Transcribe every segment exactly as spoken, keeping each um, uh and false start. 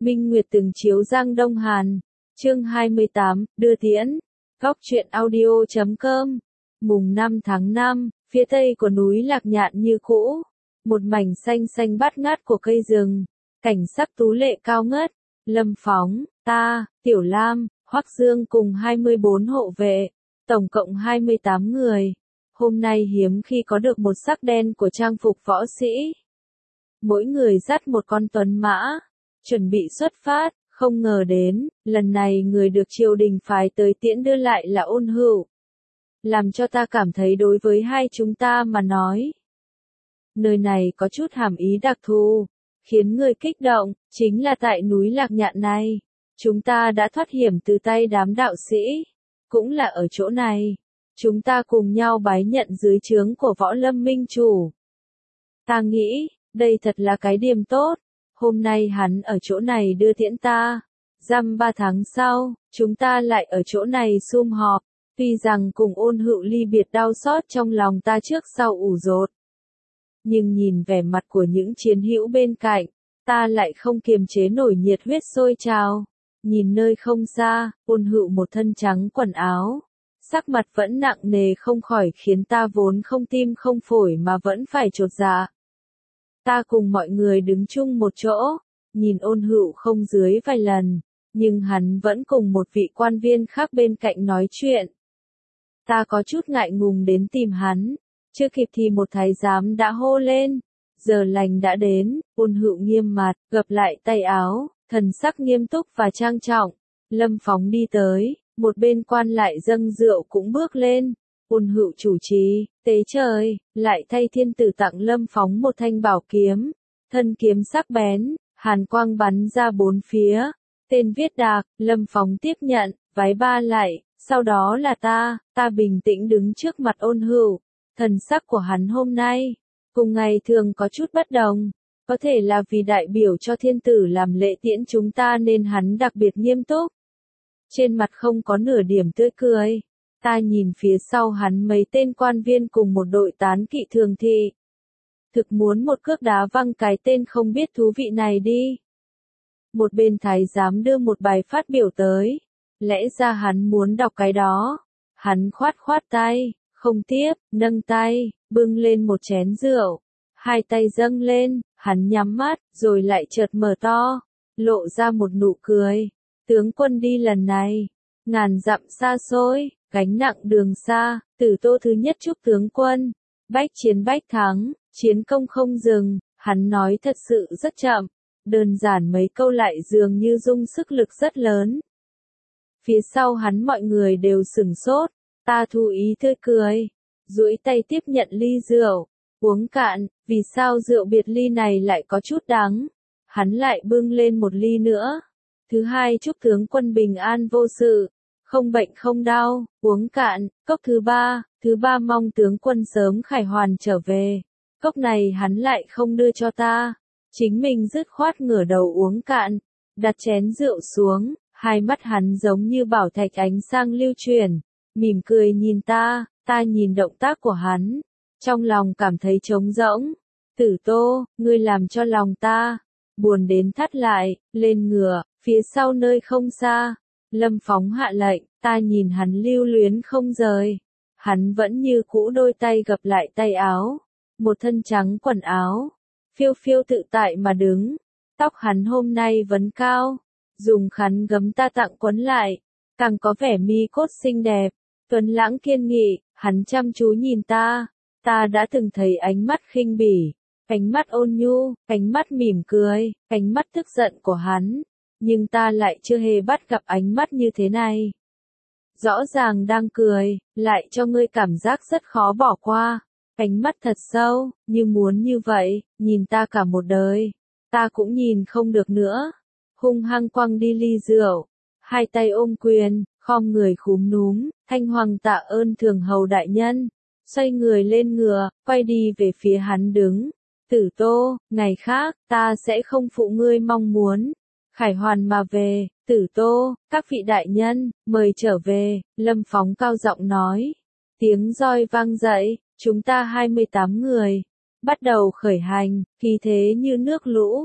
Minh Nguyệt từng chiếu Giang Đông Hàn. Chương hai mươi tám, đưa tiễn. Góc truyện audio chấm com. Mùng năm tháng năm, phía tây của núi Lạc Nhạn như cũ, một mảnh xanh xanh bát ngát của cây rừng, cảnh sắc tú lệ cao ngất. Lâm Phóng, ta, Tiểu Lam, Hoắc Dương cùng hai mươi bốn hộ vệ, tổng cộng hai mươi tám người. Hôm nay hiếm khi có được một sắc đen của trang phục võ sĩ. Mỗi người dắt một con tuấn mã, chuẩn bị xuất phát, không ngờ đến, lần này người được triều đình phái tới tiễn đưa lại là Ôn Hữu. Làm cho ta cảm thấy đối với hai chúng ta mà nói, nơi này có chút hàm ý đặc thù, khiến người kích động, chính là tại núi Lạc Nhạn này, chúng ta đã thoát hiểm từ tay đám đạo sĩ, cũng là ở chỗ này, chúng ta cùng nhau bái nhận dưới trướng của Võ Lâm Minh Chủ. Ta nghĩ, đây thật là cái điểm tốt, hôm nay hắn ở chỗ này đưa tiễn ta, dăm ba tháng sau, chúng ta lại ở chỗ này sum họp, tuy rằng cùng Ôn Hữu ly biệt đau xót trong lòng ta trước sau ủ rột. Nhưng nhìn vẻ mặt của những chiến hữu bên cạnh, ta lại không kiềm chế nổi nhiệt huyết sôi trào. Nhìn nơi không xa, Ôn Hữu một thân trắng quần áo, sắc mặt vẫn nặng nề không khỏi khiến ta vốn không tim không phổi mà vẫn phải chột dạ. Ta cùng mọi người đứng chung một chỗ, nhìn Ôn Hữu không dưới vài lần, nhưng hắn vẫn cùng một vị quan viên khác bên cạnh nói chuyện. Ta có chút ngại ngùng đến tìm hắn, chưa kịp thì một thái giám đã hô lên, giờ lành đã đến. Ôn Hữu nghiêm mặt, gập lại tay áo, thần sắc nghiêm túc và trang trọng. Lâm Phóng đi tới, một bên quan lại dâng rượu cũng bước lên. Ôn Hữu chủ trì, tế trời, lại thay thiên tử tặng Lâm Phóng một thanh bảo kiếm, thân kiếm sắc bén, hàn quang bắn ra bốn phía, tên viết Đạc. Lâm Phóng tiếp nhận, vái ba lại, sau đó là ta. Ta bình tĩnh đứng trước mặt Ôn Hữu, thần sắc của hắn hôm nay, cùng ngày thường có chút bất đồng, có thể là vì đại biểu cho thiên tử làm lễ tiễn chúng ta nên hắn đặc biệt nghiêm túc. Trên mặt không có nửa điểm tươi cười. Ta nhìn phía sau hắn mấy tên quan viên cùng một đội tán kỵ thường thị. Thực muốn một cước đá văng cái tên không biết thú vị này đi. Một bên thái giám đưa một bài phát biểu tới. Lẽ ra hắn muốn đọc cái đó. Hắn khoát khoát tay, không tiếp, nâng tay, bưng lên một chén rượu. Hai tay dâng lên, hắn nhắm mắt, rồi lại chợt mở to, lộ ra một nụ cười. Tướng quân đi lần này, ngàn dặm xa xôi, gánh nặng đường xa, Tử Tô thứ nhất chúc tướng quân, bách chiến bách thắng, chiến công không dừng. Hắn nói thật sự rất chậm, đơn giản mấy câu lại dường như dung sức lực rất lớn. Phía sau hắn mọi người đều sửng sốt, ta thu ý tươi cười, duỗi tay tiếp nhận ly rượu, uống cạn. Vì sao rượu biệt ly này lại có chút đắng? Hắn lại bưng lên một ly nữa. Thứ hai chúc tướng quân bình an vô sự, không bệnh không đau, uống cạn. Cốc thứ ba, thứ ba mong tướng quân sớm khải hoàn trở về. Cốc này hắn lại không đưa cho ta, chính mình dứt khoát ngửa đầu uống cạn, đặt chén rượu xuống, hai mắt hắn giống như bảo thạch ánh sang lưu chuyển, mỉm cười nhìn ta. Ta nhìn động tác của hắn, trong lòng cảm thấy trống rỗng. Tử Tô, ngươi làm cho lòng ta buồn đến thắt lại. Lên ngựa, phía sau nơi không xa, Lâm Phóng hạ lệnh. Ta nhìn hắn lưu luyến không rời, hắn vẫn như cũ đôi tay gập lại tay áo, một thân trắng quần áo, phiêu phiêu tự tại mà đứng. Tóc hắn hôm nay vấn cao, dùng khăn gấm ta tặng quấn lại, càng có vẻ mi cốt xinh đẹp, tuấn lãng kiên nghị. Hắn chăm chú nhìn ta, ta đã từng thấy ánh mắt khinh bỉ, ánh mắt ôn nhu, ánh mắt mỉm cười, ánh mắt tức giận của hắn, nhưng ta lại chưa hề bắt gặp ánh mắt như thế này. Rõ ràng đang cười, lại cho ngươi cảm giác rất khó bỏ qua, ánh mắt thật sâu, như muốn như vậy, nhìn ta cả một đời, ta cũng nhìn không được nữa. Hung hăng quăng đi ly rượu, hai tay ôm quyền, khom người khúm núm, Thanh Hoàng tạ ơn thường hầu đại nhân, xoay người lên ngựa, quay đi về phía hắn đứng. Tử Tô, ngày khác, ta sẽ không phụ ngươi mong muốn, khải hoàn mà về. Tử Tô, các vị đại nhân, mời trở về. Lâm Phóng cao giọng nói. Tiếng roi vang dậy, chúng ta hai mươi tám người, bắt đầu khởi hành, khí thế như nước lũ,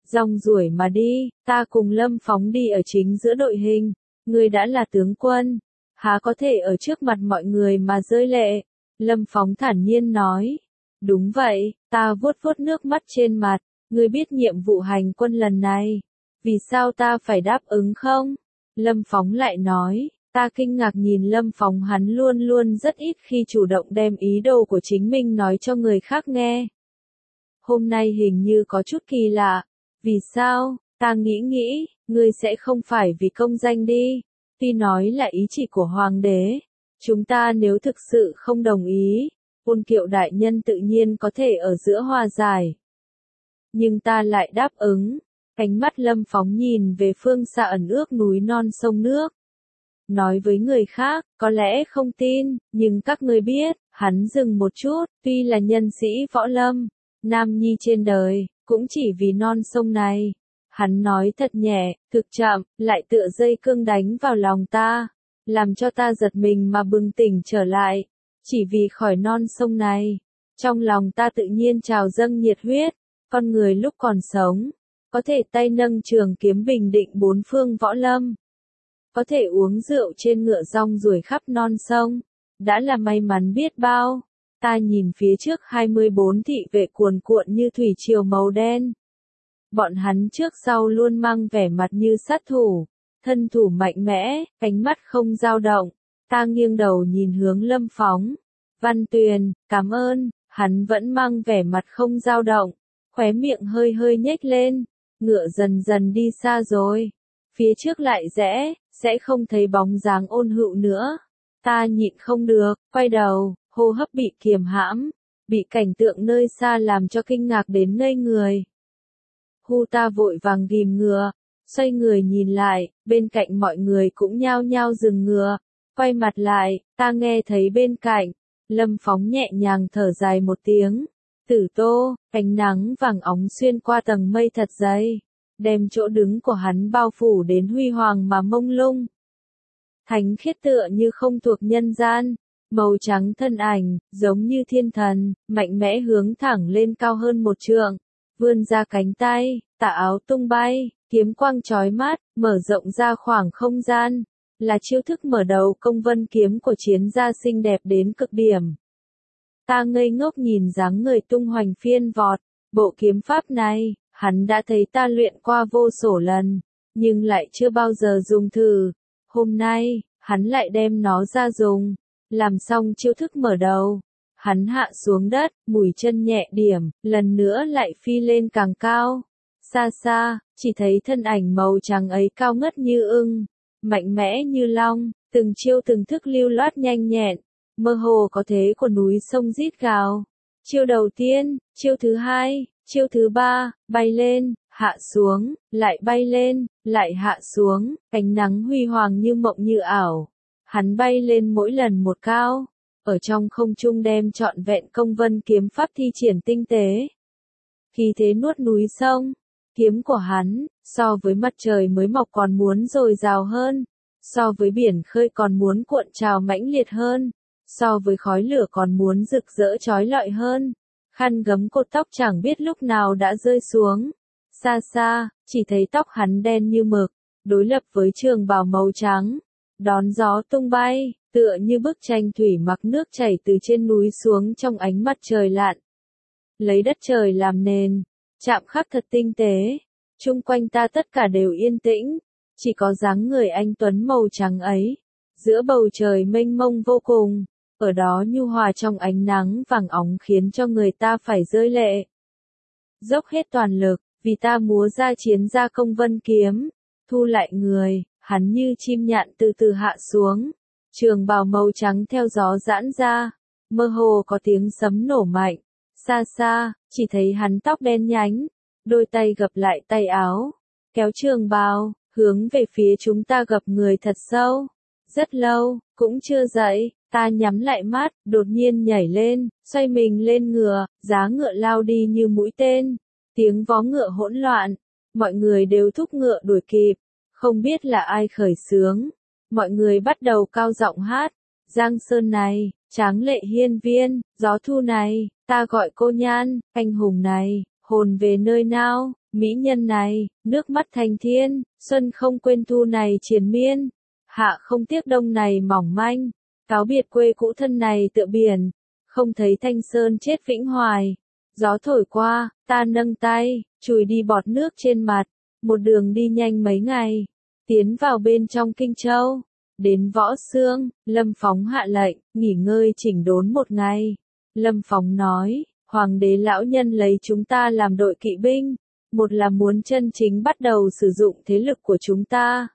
rong ruổi mà đi, ta cùng Lâm Phóng đi ở chính giữa đội hình, ngươi đã là tướng quân, há có thể ở trước mặt mọi người mà rơi lệ. Lâm Phóng thản nhiên nói, đúng vậy, ta vuốt vuốt nước mắt trên mặt, ngươi biết nhiệm vụ hành quân lần này, vì sao ta phải đáp ứng không? Lâm Phóng lại nói, ta kinh ngạc nhìn Lâm Phóng, hắn luôn luôn rất ít khi chủ động đem ý đồ của chính mình nói cho người khác nghe. Hôm nay hình như có chút kỳ lạ, vì sao? Ta nghĩ nghĩ, ngươi sẽ không phải vì công danh đi, tuy nói là ý chỉ của hoàng đế, chúng ta nếu thực sự không đồng ý, Ôn Kiệu đại nhân tự nhiên có thể ở giữa hòa giải. Nhưng ta lại đáp ứng. Cánh mắt Lâm Phóng nhìn về phương xa ẩn ước núi non sông nước. Nói với người khác, có lẽ không tin, nhưng các ngươi biết, hắn dừng một chút, tuy là nhân sĩ võ lâm, nam nhi trên đời, cũng chỉ vì non sông này. Hắn nói thật nhẹ, thực chậm, lại tựa dây cương đánh vào lòng ta, làm cho ta giật mình mà bừng tỉnh trở lại, chỉ vì khỏi non sông này. Trong lòng ta tự nhiên trào dâng nhiệt huyết, con người lúc còn sống, có thể tay nâng trường kiếm bình định bốn phương võ lâm, có thể uống rượu trên ngựa rong ruổi khắp non sông, đã là may mắn biết bao. Ta nhìn phía trước hai mươi bốn thị vệ cuồn cuộn như thủy triều màu đen. Bọn hắn trước sau luôn mang vẻ mặt như sát thủ, thân thủ mạnh mẽ, cánh mắt không dao động. Ta nghiêng đầu nhìn hướng Lâm Phóng. Văn Tuyền, cảm ơn, hắn vẫn mang vẻ mặt không dao động, khóe miệng hơi hơi nhếch lên, ngựa dần dần đi xa rồi. Phía trước lại rẽ, sẽ không thấy bóng dáng Ôn Hữu nữa. Ta nhịn không được, quay đầu, hô hấp bị kiềm hãm, bị cảnh tượng nơi xa làm cho kinh ngạc đến ngây người. Hu ta vội vàng ghìm ngựa, xoay người nhìn lại, bên cạnh mọi người cũng nhao nhao dừng ngựa, quay mặt lại, ta nghe thấy bên cạnh, Lâm Phóng nhẹ nhàng thở dài một tiếng. Tử Tô, ánh nắng vàng óng xuyên qua tầng mây thật dày, đem chỗ đứng của hắn bao phủ đến huy hoàng mà mông lung. Thánh khiết tựa như không thuộc nhân gian, màu trắng thân ảnh, giống như thiên thần, mạnh mẽ hướng thẳng lên cao hơn một trượng, vươn ra cánh tay, tà áo tung bay, kiếm quang chói mắt, mở rộng ra khoảng không gian, là chiêu thức mở đầu công vân kiếm của chiến gia xinh đẹp đến cực điểm. Ta ngây ngốc nhìn dáng người tung hoành phiên vọt, bộ kiếm pháp này, hắn đã thấy ta luyện qua vô số lần, nhưng lại chưa bao giờ dùng thử. Hôm nay, hắn lại đem nó ra dùng, làm xong chiêu thức mở đầu. Hắn hạ xuống đất, mũi chân nhẹ điểm, lần nữa lại phi lên càng cao. Xa xa, chỉ thấy thân ảnh màu trắng ấy cao ngất như ưng, mạnh mẽ như long, từng chiêu từng thức lưu loát nhanh nhẹn, mơ hồ có thế của núi sông rít gào. Chiêu đầu tiên, chiêu thứ hai, chiêu thứ ba, bay lên, hạ xuống, lại bay lên, lại hạ xuống, ánh nắng huy hoàng như mộng như ảo. Hắn bay lên mỗi lần một cao, ở trong không trung đem trọn vẹn công vân kiếm pháp thi triển tinh tế. Khí thế nuốt núi sông, kiếm của hắn, so với mặt trời mới mọc còn muốn dồi dào hơn, so với biển khơi còn muốn cuộn trào mãnh liệt hơn, so với khói lửa còn muốn rực rỡ chói lọi hơn. Khăn gấm cột tóc chẳng biết lúc nào đã rơi xuống. Xa xa, chỉ thấy tóc hắn đen như mực, đối lập với trường bào màu trắng, đón gió tung bay, tựa như bức tranh thủy mặc nước chảy từ trên núi xuống trong ánh mặt trời lặn. Lấy đất trời làm nền, chạm khắc thật tinh tế, chung quanh ta tất cả đều yên tĩnh, chỉ có dáng người anh tuấn màu trắng ấy, giữa bầu trời mênh mông vô cùng, ở đó nhu hòa trong ánh nắng vàng óng khiến cho người ta phải rơi lệ. Dốc hết toàn lực, vì ta múa ra chiến ra công vân kiếm, thu lại người, hắn như chim nhạn từ từ hạ xuống, trường bào màu trắng theo gió giãn ra, mơ hồ có tiếng sấm nổ mạnh, xa xa, chỉ thấy hắn tóc đen nhánh, đôi tay gập lại tay áo, kéo trường bào, hướng về phía chúng ta gập người thật sâu, rất lâu, cũng chưa dậy. Ta nhắm lại mắt, đột nhiên nhảy lên, xoay mình lên ngựa, giá ngựa lao đi như mũi tên, tiếng vó ngựa hỗn loạn, mọi người đều thúc ngựa đuổi kịp, không biết là ai khởi xướng, mọi người bắt đầu cao giọng hát, Giang Sơn này, tráng lệ hiên viên, gió thu này, ta gọi cô nhan, anh hùng này, hồn về nơi nào, mỹ nhân này, nước mắt thành thiên, xuân không quên thu này triền miên, hạ không tiếc đông này mỏng manh, cáo biệt quê cũ thân này tựa biển, không thấy thanh sơn chết vĩnh hoài. Gió thổi qua, ta nâng tay, chùi đi bọt nước trên mặt, một đường đi nhanh mấy ngày, tiến vào bên trong Kinh Châu, đến Võ Xương, Lâm Phóng hạ lệnh, nghỉ ngơi chỉnh đốn một ngày. Lâm Phóng nói, Hoàng đế lão nhân lấy chúng ta làm đội kỵ binh, một là muốn chân chính bắt đầu sử dụng thế lực của chúng ta.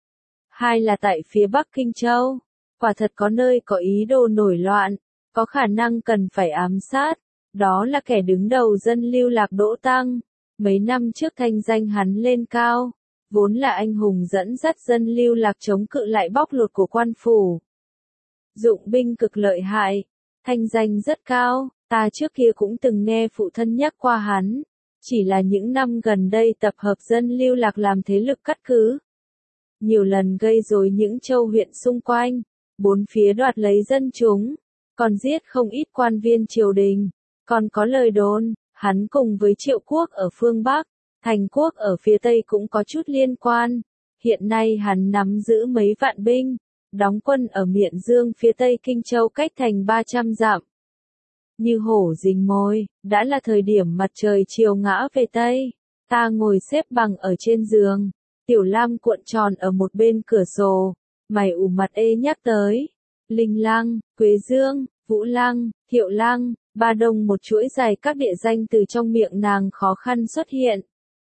Hai là tại phía Bắc Kinh Châu, quả thật có nơi có ý đồ nổi loạn, có khả năng cần phải ám sát. Đó là kẻ đứng đầu dân lưu lạc Đỗ Tăng. Mấy năm trước thanh danh hắn lên cao, vốn là anh hùng dẫn dắt dân lưu lạc chống cự lại bóc lột của quan phủ. Dụng binh cực lợi hại, thanh danh rất cao, ta trước kia cũng từng nghe phụ thân nhắc qua hắn. Chỉ là những năm gần đây tập hợp dân lưu lạc làm thế lực cắt cứ. Nhiều lần gây rối những châu huyện xung quanh, bốn phía đoạt lấy dân chúng, còn giết không ít quan viên triều đình. Còn có lời đồn, hắn cùng với Triệu Quốc ở phương Bắc, Thành Quốc ở phía Tây cũng có chút liên quan. Hiện nay hắn nắm giữ mấy vạn binh, đóng quân ở Miện Dương phía Tây Kinh Châu cách thành ba trăm dặm. Như hổ rình mồi, đã là thời điểm mặt trời chiều ngã về Tây. Ta ngồi xếp bằng ở trên giường, Tiểu Lam cuộn tròn ở một bên cửa sổ, mày ủ mặt ê nhắc tới. Linh Lăng, Quế Dương, Vũ Lăng, Thiệu Lăng. Ba đồng một chuỗi dài các địa danh từ trong miệng nàng khó khăn xuất hiện.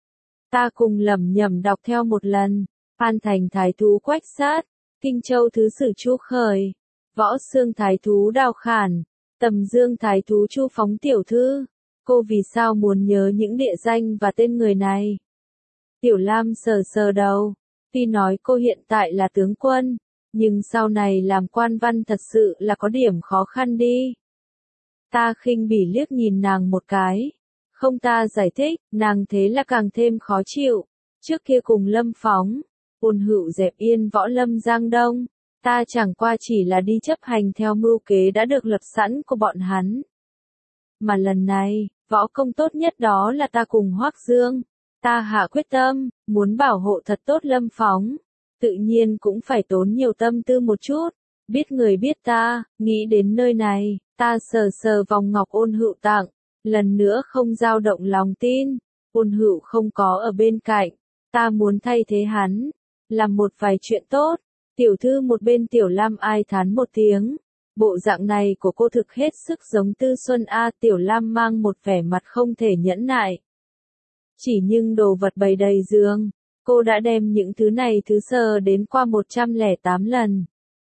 Ta cùng lẩm nhẩm đọc theo một lần. An Thành thái thú Quách Sát, Kinh Châu thứ sử Chu Khởi, Võ Xương thái thú Đào Khản, Tầm Dương thái thú Chu Phóng tiểu thư. Cô vì sao muốn nhớ những địa danh và tên người này? Tiểu Lam sờ sờ đầu. Tuy nói cô hiện tại là tướng quân, nhưng sau này làm quan văn thật sự là có điểm khó khăn đi. Ta khinh bỉ liếc nhìn nàng một cái. Không ta giải thích, nàng thế là càng thêm khó chịu. Trước kia cùng Lâm Phóng, Ôn Hữu dẹp yên Võ Lâm Giang Đông, ta chẳng qua chỉ là đi chấp hành theo mưu kế đã được lập sẵn của bọn hắn. Mà lần này, võ công tốt nhất đó là ta cùng Hoắc Dương. Ta hạ quyết tâm, muốn bảo hộ thật tốt Lâm Phóng. Tự nhiên cũng phải tốn nhiều tâm tư một chút. Biết người biết ta, nghĩ đến nơi này, ta sờ sờ vòng ngọc Ôn Hữu tặng, lần nữa không dao động lòng tin. Ôn Hữu không có ở bên cạnh, ta muốn thay thế hắn, làm một vài chuyện tốt. Tiểu thư một bên Tiểu Lam ai thán một tiếng. Bộ dạng này của cô thực hết sức giống Tư Xuân A. Tiểu Lam mang một vẻ mặt không thể nhẫn nại. Chỉ nhưng đồ vật bày đầy giường, cô đã đem những thứ này thứ sờ đến qua một trăm lẻ tám lần.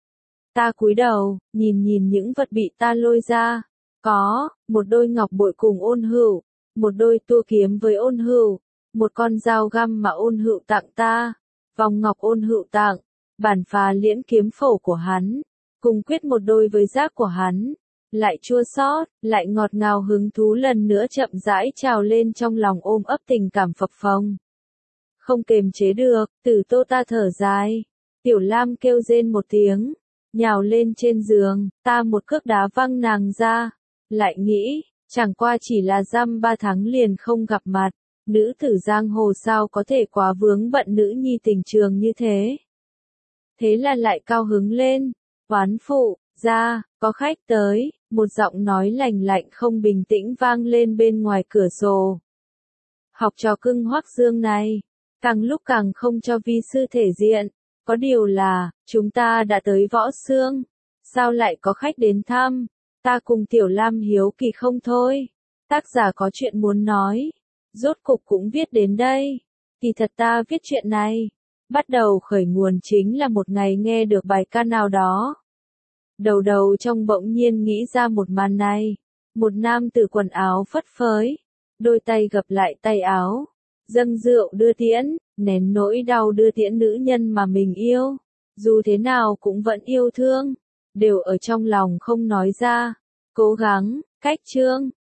Ta cúi đầu, nhìn nhìn những vật bị ta lôi ra. Có, một đôi ngọc bội cùng Ôn Hữu, một đôi tua kiếm với Ôn Hữu, một con dao găm mà Ôn Hữu tặng ta, vòng ngọc Ôn Hữu tặng, bản phá liễn kiếm phổ của hắn, cùng quyết một đôi với giác của hắn, lại chua xót, lại ngọt ngào hứng thú lần nữa chậm rãi trào lên trong lòng ôm ấp tình cảm phập phồng. Không kềm chế được, Tử Tô ta thở dài. Tiểu Lam kêu rên một tiếng, nhào lên trên giường, ta một cước đá văng nàng ra. Lại nghĩ, chẳng qua chỉ là dăm ba tháng liền không gặp mặt, nữ tử giang hồ sao có thể quá vướng bận nữ nhi tình trường như thế. Thế là lại cao hứng lên, oán phụ, ra, có khách tới, một giọng nói lành lạnh không bình tĩnh vang lên bên ngoài cửa sổ. Học trò cưng Hoắc Dương này, càng lúc càng không cho vi sư thể diện, có điều là, chúng ta đã tới Võ Xương, sao lại có khách đến thăm, ta cùng Tiểu Lam hiếu kỳ không thôi, tác giả có chuyện muốn nói, rốt cục cũng viết đến đây, kỳ thật ta viết chuyện này, bắt đầu khởi nguồn chính là một ngày nghe được bài ca nào đó. Đầu đầu trong bỗng nhiên nghĩ ra một màn này, một nam tử quần áo phất phới, đôi tay gập lại tay áo, dâng rượu đưa tiễn, nén nỗi đau đưa tiễn nữ nhân mà mình yêu, dù thế nào cũng vẫn yêu thương, đều ở trong lòng không nói ra, cố gắng, cách chương.